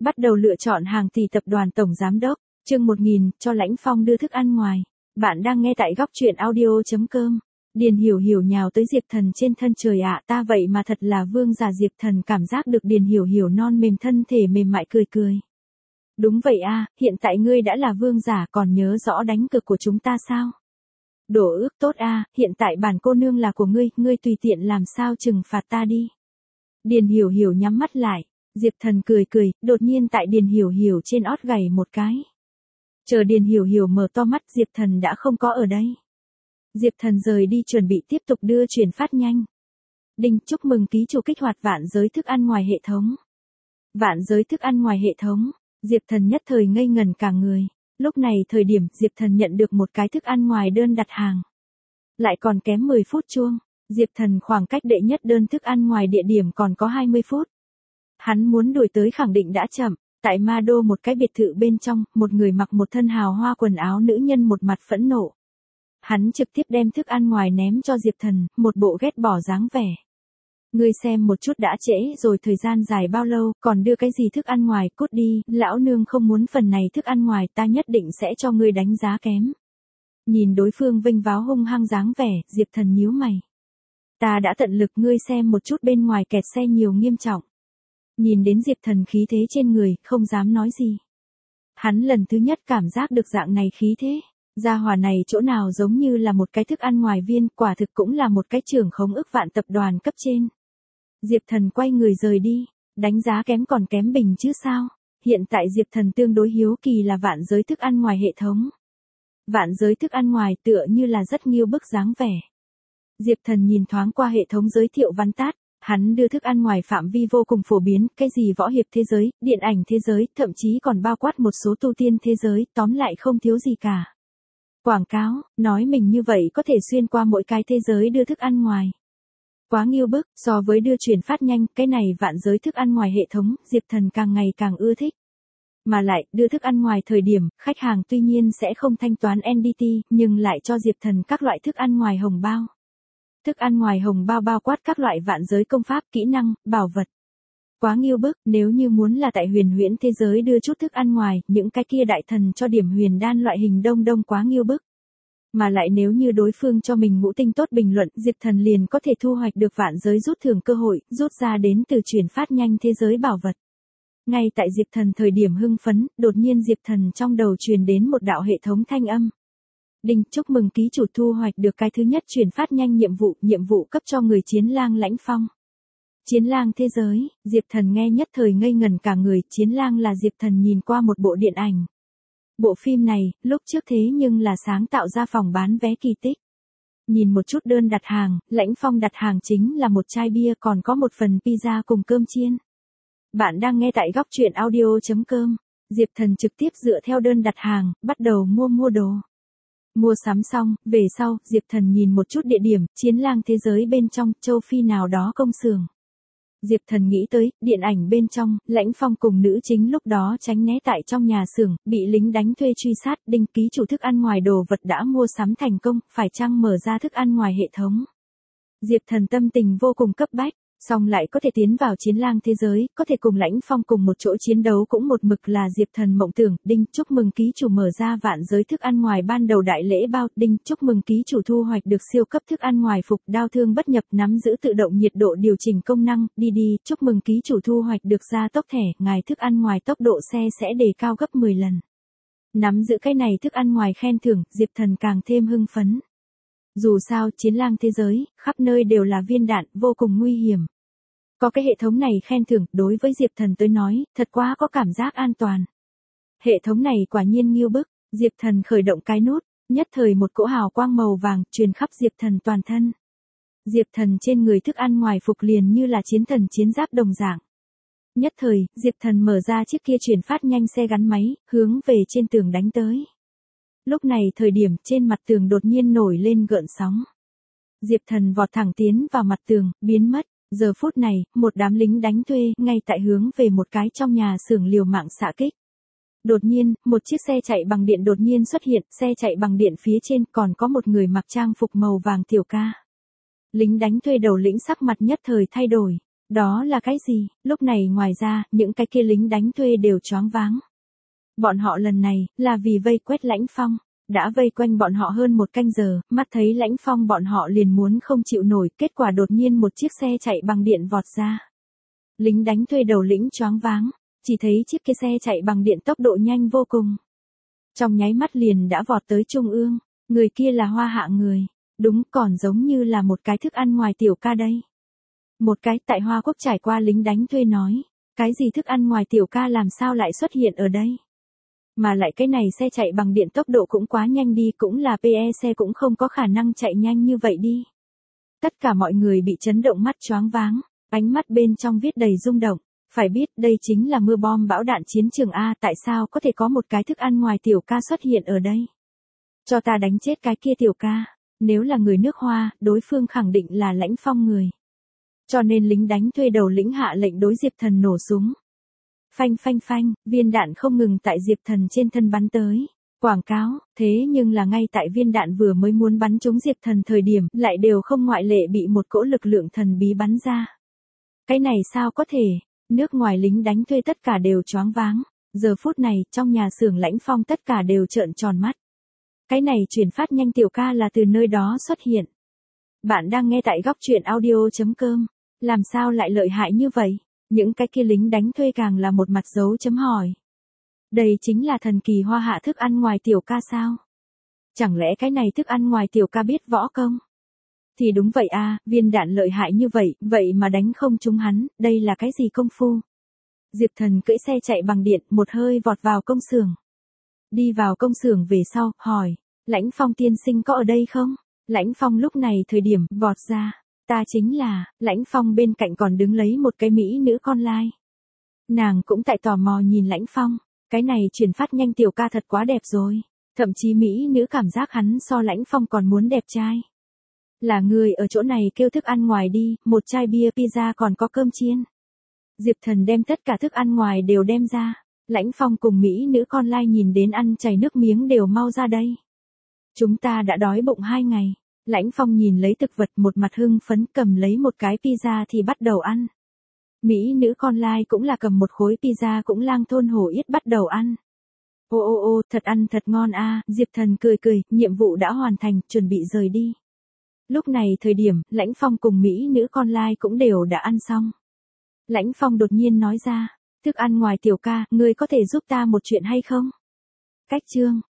Bắt đầu lựa chọn hàng tỷ tập đoàn tổng giám đốc, chương 1000, cho Lãnh Phong đưa thức ăn ngoài. Bạn đang nghe tại góc truyện audio.com. Điền Hiểu Hiểu nhào tới Diệp Thần trên thân, trời ạ, ta vậy mà thật là vương giả. Diệp Thần cảm giác được Điền Hiểu Hiểu non mềm thân thể mềm mại, cười cười. Đúng vậy a, hiện tại ngươi đã là vương giả, còn nhớ rõ đánh cược của chúng ta sao? Đồ ước tốt a, hiện tại bản cô nương là của ngươi, ngươi tùy tiện làm sao trừng phạt ta đi. Điền Hiểu Hiểu nhắm mắt lại. Diệp Thần cười cười, đột nhiên tại Điền Hiểu Hiểu trên ót gảy một cái. Chờ Điền Hiểu Hiểu mở to mắt, Diệp Thần đã không có ở đây. Diệp Thần rời đi chuẩn bị tiếp tục đưa chuyển phát nhanh. Đinh, chúc mừng ký chủ kích hoạt vạn giới thức ăn ngoài hệ thống. Vạn giới thức ăn ngoài hệ thống, Diệp Thần nhất thời ngây ngẩn cả người. Lúc này thời điểm Diệp Thần nhận được một cái thức ăn ngoài đơn đặt hàng. Lại còn kém 10 phút chuông, Diệp Thần khoảng cách đệ nhất đơn thức ăn ngoài địa điểm còn có 20 phút. Hắn muốn đuổi tới khẳng định đã chậm. Tại Ma Đô một cái biệt thự bên trong, một người mặc một thân hào hoa quần áo nữ nhân một mặt phẫn nộ. Hắn trực tiếp đem thức ăn ngoài ném cho Diệp Thần, một bộ ghét bỏ dáng vẻ. Ngươi xem một chút đã trễ rồi, thời gian dài bao lâu, còn đưa cái gì thức ăn ngoài, cút đi, lão nương không muốn phần này thức ăn ngoài, ta nhất định sẽ cho ngươi đánh giá kém. Nhìn đối phương vênh váo hung hăng dáng vẻ, Diệp Thần nhíu mày. Ta đã tận lực, ngươi xem một chút bên ngoài kẹt xe nhiều nghiêm trọng. Nhìn đến Diệp Thần khí thế trên người, không dám nói gì. Hắn lần thứ nhất cảm giác được dạng này khí thế. Gia hỏa này chỗ nào giống như là một cái thức ăn ngoài viên, quả thực cũng là một cái trưởng khống ức vạn tập đoàn cấp trên. Diệp Thần quay người rời đi, đánh giá kém còn kém bình chứ sao. Hiện tại Diệp Thần tương đối hiếu kỳ là vạn giới thức ăn ngoài hệ thống. Vạn giới thức ăn ngoài tựa như là rất nghiêu bức dáng vẻ. Diệp Thần nhìn thoáng qua hệ thống giới thiệu văn tát. Hắn đưa thức ăn ngoài phạm vi vô cùng phổ biến, cái gì võ hiệp thế giới, điện ảnh thế giới, thậm chí còn bao quát một số tu tiên thế giới, tóm lại không thiếu gì cả. Quảng cáo, nói mình như vậy có thể xuyên qua mỗi cái thế giới đưa thức ăn ngoài. Quá nghiêu bức, so với đưa chuyển phát nhanh, cái này vạn giới thức ăn ngoài hệ thống, Diệp Thần càng ngày càng ưa thích. Mà lại, đưa thức ăn ngoài thời điểm, khách hàng tuy nhiên sẽ không thanh toán NDT, nhưng lại cho Diệp Thần các loại thức ăn ngoài hồng bao. Thức ăn ngoài hồng bao bao quát các loại vạn giới công pháp, kỹ năng, bảo vật. Quá nghiêu bức, nếu như muốn là tại huyền huyễn thế giới đưa chút thức ăn ngoài, những cái kia đại thần cho điểm huyền đan loại hình đông quá nghiêu bức. Mà lại nếu như đối phương cho mình ngũ tinh tốt bình luận, Diệp Thần liền có thể thu hoạch được vạn giới rút thưởng cơ hội, rút ra đến từ chuyển phát nhanh thế giới bảo vật. Ngay tại Diệp Thần thời điểm hưng phấn, đột nhiên Diệp Thần trong đầu truyền đến một đạo hệ thống thanh âm. Đinh, chúc mừng ký chủ thu hoạch được cái thứ nhất chuyển phát nhanh nhiệm vụ cấp cho người Chiến Lang Lãnh Phong. Chiến Lang thế giới, Diệp Thần nghe nhất thời ngây ngẩn cả người, Chiến Lang là Diệp Thần nhìn qua một bộ điện ảnh. Bộ phim này, lúc trước thế nhưng là sáng tạo ra phòng bán vé kỳ tích. Nhìn một chút đơn đặt hàng, Lãnh Phong đặt hàng chính là một chai bia, còn có một phần pizza cùng cơm chiên. Bạn đang nghe tại góc truyện audio.com. Diệp Thần trực tiếp dựa theo đơn đặt hàng, bắt đầu mua đồ. Mua sắm xong, về sau, Diệp Thần nhìn một chút địa điểm, Chiến Lang thế giới bên trong, châu Phi nào đó công xưởng. Diệp Thần nghĩ tới, điện ảnh bên trong, Lãnh Phong cùng nữ chính lúc đó tránh né tại trong nhà xưởng, bị lính đánh thuê truy sát, Đinh, ký chủ thức ăn ngoài đồ vật đã mua sắm thành công, phải chăng mở ra thức ăn ngoài hệ thống. Diệp Thần tâm tình vô cùng cấp bách. Xong lại có thể tiến vào Chiến Lang thế giới, có thể cùng Lãnh Phong cùng một chỗ chiến đấu cũng một mực là Diệp Thần mộng tưởng. Đinh, chúc mừng ký chủ mở ra vạn giới thức ăn ngoài ban đầu đại lễ bao. Đinh, chúc mừng ký chủ thu hoạch được siêu cấp thức ăn ngoài phục đao thương bất nhập, nắm giữ tự động nhiệt độ điều chỉnh công năng. Đi, chúc mừng ký chủ thu hoạch được gia tốc thẻ, ngài thức ăn ngoài tốc độ xe sẽ đề cao gấp 10 lần. Nắm giữ cái này thức ăn ngoài khen thưởng, Diệp Thần càng thêm hưng phấn. Dù sao, Chiến Lang thế giới, khắp nơi đều là viên đạn, vô cùng nguy hiểm. Có cái hệ thống này khen thưởng, đối với Diệp Thần tới nói, thật quá có cảm giác an toàn. Hệ thống này quả nhiên nghiêu bức, Diệp Thần khởi động cái nút, nhất thời một cỗ hào quang màu vàng, truyền khắp Diệp Thần toàn thân. Diệp Thần trên người thức ăn ngoài phục liền như là chiến thần chiến giáp đồng dạng. Nhất thời, Diệp Thần mở ra chiếc kia chuyển phát nhanh xe gắn máy, hướng về trên tường đánh tới. Lúc này thời điểm trên mặt tường đột nhiên nổi lên gợn sóng. Diệp Thần vọt thẳng tiến vào mặt tường, biến mất. Giờ phút này, một đám lính đánh thuê, ngay tại hướng về một cái trong nhà xưởng liều mạng xạ kích. Đột nhiên, một chiếc xe chạy bằng điện đột nhiên xuất hiện, xe chạy bằng điện phía trên còn có một người mặc trang phục màu vàng tiểu ca. Lính đánh thuê đầu lĩnh sắc mặt nhất thời thay đổi. Đó là cái gì? Lúc này ngoài ra, những cái kia lính đánh thuê đều choáng váng. Bọn họ lần này, là vì vây quét Lãnh Phong. Đã vây quanh bọn họ hơn một canh giờ, mắt thấy Lãnh Phong bọn họ liền muốn không chịu nổi, kết quả đột nhiên một chiếc xe chạy bằng điện vọt ra. Lính đánh thuê đầu lĩnh choáng váng, chỉ thấy chiếc kia xe chạy bằng điện tốc độ nhanh vô cùng. Trong nháy mắt liền đã vọt tới trung ương, người kia là Hoa Hạ người, đúng còn giống như là một cái thức ăn ngoài tiểu ca đây. Một cái tại Hoa Quốc trải qua lính đánh thuê nói, cái gì thức ăn ngoài tiểu ca làm sao lại xuất hiện ở đây? Mà lại cái này xe chạy bằng điện tốc độ cũng quá nhanh đi, cũng là PE xe cũng không có khả năng chạy nhanh như vậy đi. Tất cả mọi người bị chấn động mắt choáng váng, ánh mắt bên trong viết đầy rung động. Phải biết đây chính là mưa bom bão đạn chiến trường A, tại sao có thể có một cái thức ăn ngoài tiểu ca xuất hiện ở đây? Cho ta đánh chết cái kia tiểu ca, nếu là người nước Hoa, đối phương khẳng định là Lãnh Phong người. Cho nên lính đánh thuê đầu lĩnh hạ lệnh đối Diệp Thần nổ súng. Phanh phanh phanh, viên đạn không ngừng tại Diệp Thần trên thân bắn tới. Quảng cáo, thế nhưng là ngay tại viên đạn vừa mới muốn bắn trúng Diệp Thần thời điểm, lại đều không ngoại lệ bị một cỗ lực lượng thần bí bắn ra. Cái này sao có thể? Nước ngoài lính đánh thuê tất cả đều choáng váng. Giờ phút này, trong nhà xưởng Lãnh Phong tất cả đều trợn tròn mắt. Cái này truyền phát nhanh tiểu ca là từ nơi đó xuất hiện. Bạn đang nghe tại góc truyện audio.com. Làm sao lại lợi hại như vậy? Những cái kia lính đánh thuê càng là một mặt dấu chấm hỏi. Đây chính là thần kỳ Hoa Hạ thức ăn ngoài tiểu ca sao? Chẳng lẽ cái này thức ăn ngoài tiểu ca biết võ công? Thì đúng vậy a, viên đạn lợi hại như vậy, vậy mà đánh không trúng hắn, đây là cái gì công phu? Diệp Thần cưỡi xe chạy bằng điện, một hơi vọt vào công xưởng. Đi vào công xưởng về sau, hỏi, Lãnh Phong tiên sinh có ở đây không? Lãnh Phong lúc này thời điểm, vọt ra. Ta chính là, Lãnh Phong bên cạnh còn đứng lấy một cái mỹ nữ con lai. Nàng cũng tại tò mò nhìn Lãnh Phong, cái này truyền phát nhanh tiểu ca thật quá đẹp rồi. Thậm chí mỹ nữ cảm giác hắn so Lãnh Phong còn muốn đẹp trai. Là người ở chỗ này kêu thức ăn ngoài đi, một chai bia pizza còn có cơm chiên. Diệp Thần đem tất cả thức ăn ngoài đều đem ra. Lãnh Phong cùng mỹ nữ con lai nhìn đến ăn chảy nước miếng đều mau ra đây. Chúng ta đã đói bụng 2 ngày. Lãnh Phong nhìn lấy thực vật một mặt hưng phấn cầm lấy một cái pizza thì bắt đầu ăn. Mỹ nữ con lai cũng là cầm một khối pizza cũng lang thôn hổ yết bắt đầu ăn. Ô ô ô, thật ăn thật ngon a. Diệp Thần cười cười, nhiệm vụ đã hoàn thành, chuẩn bị rời đi. Lúc này thời điểm, Lãnh Phong cùng Mỹ nữ con lai cũng đều đã ăn xong. Lãnh Phong đột nhiên nói ra, thức ăn ngoài tiểu ca, ngươi có thể giúp ta một chuyện hay không? Cách chương.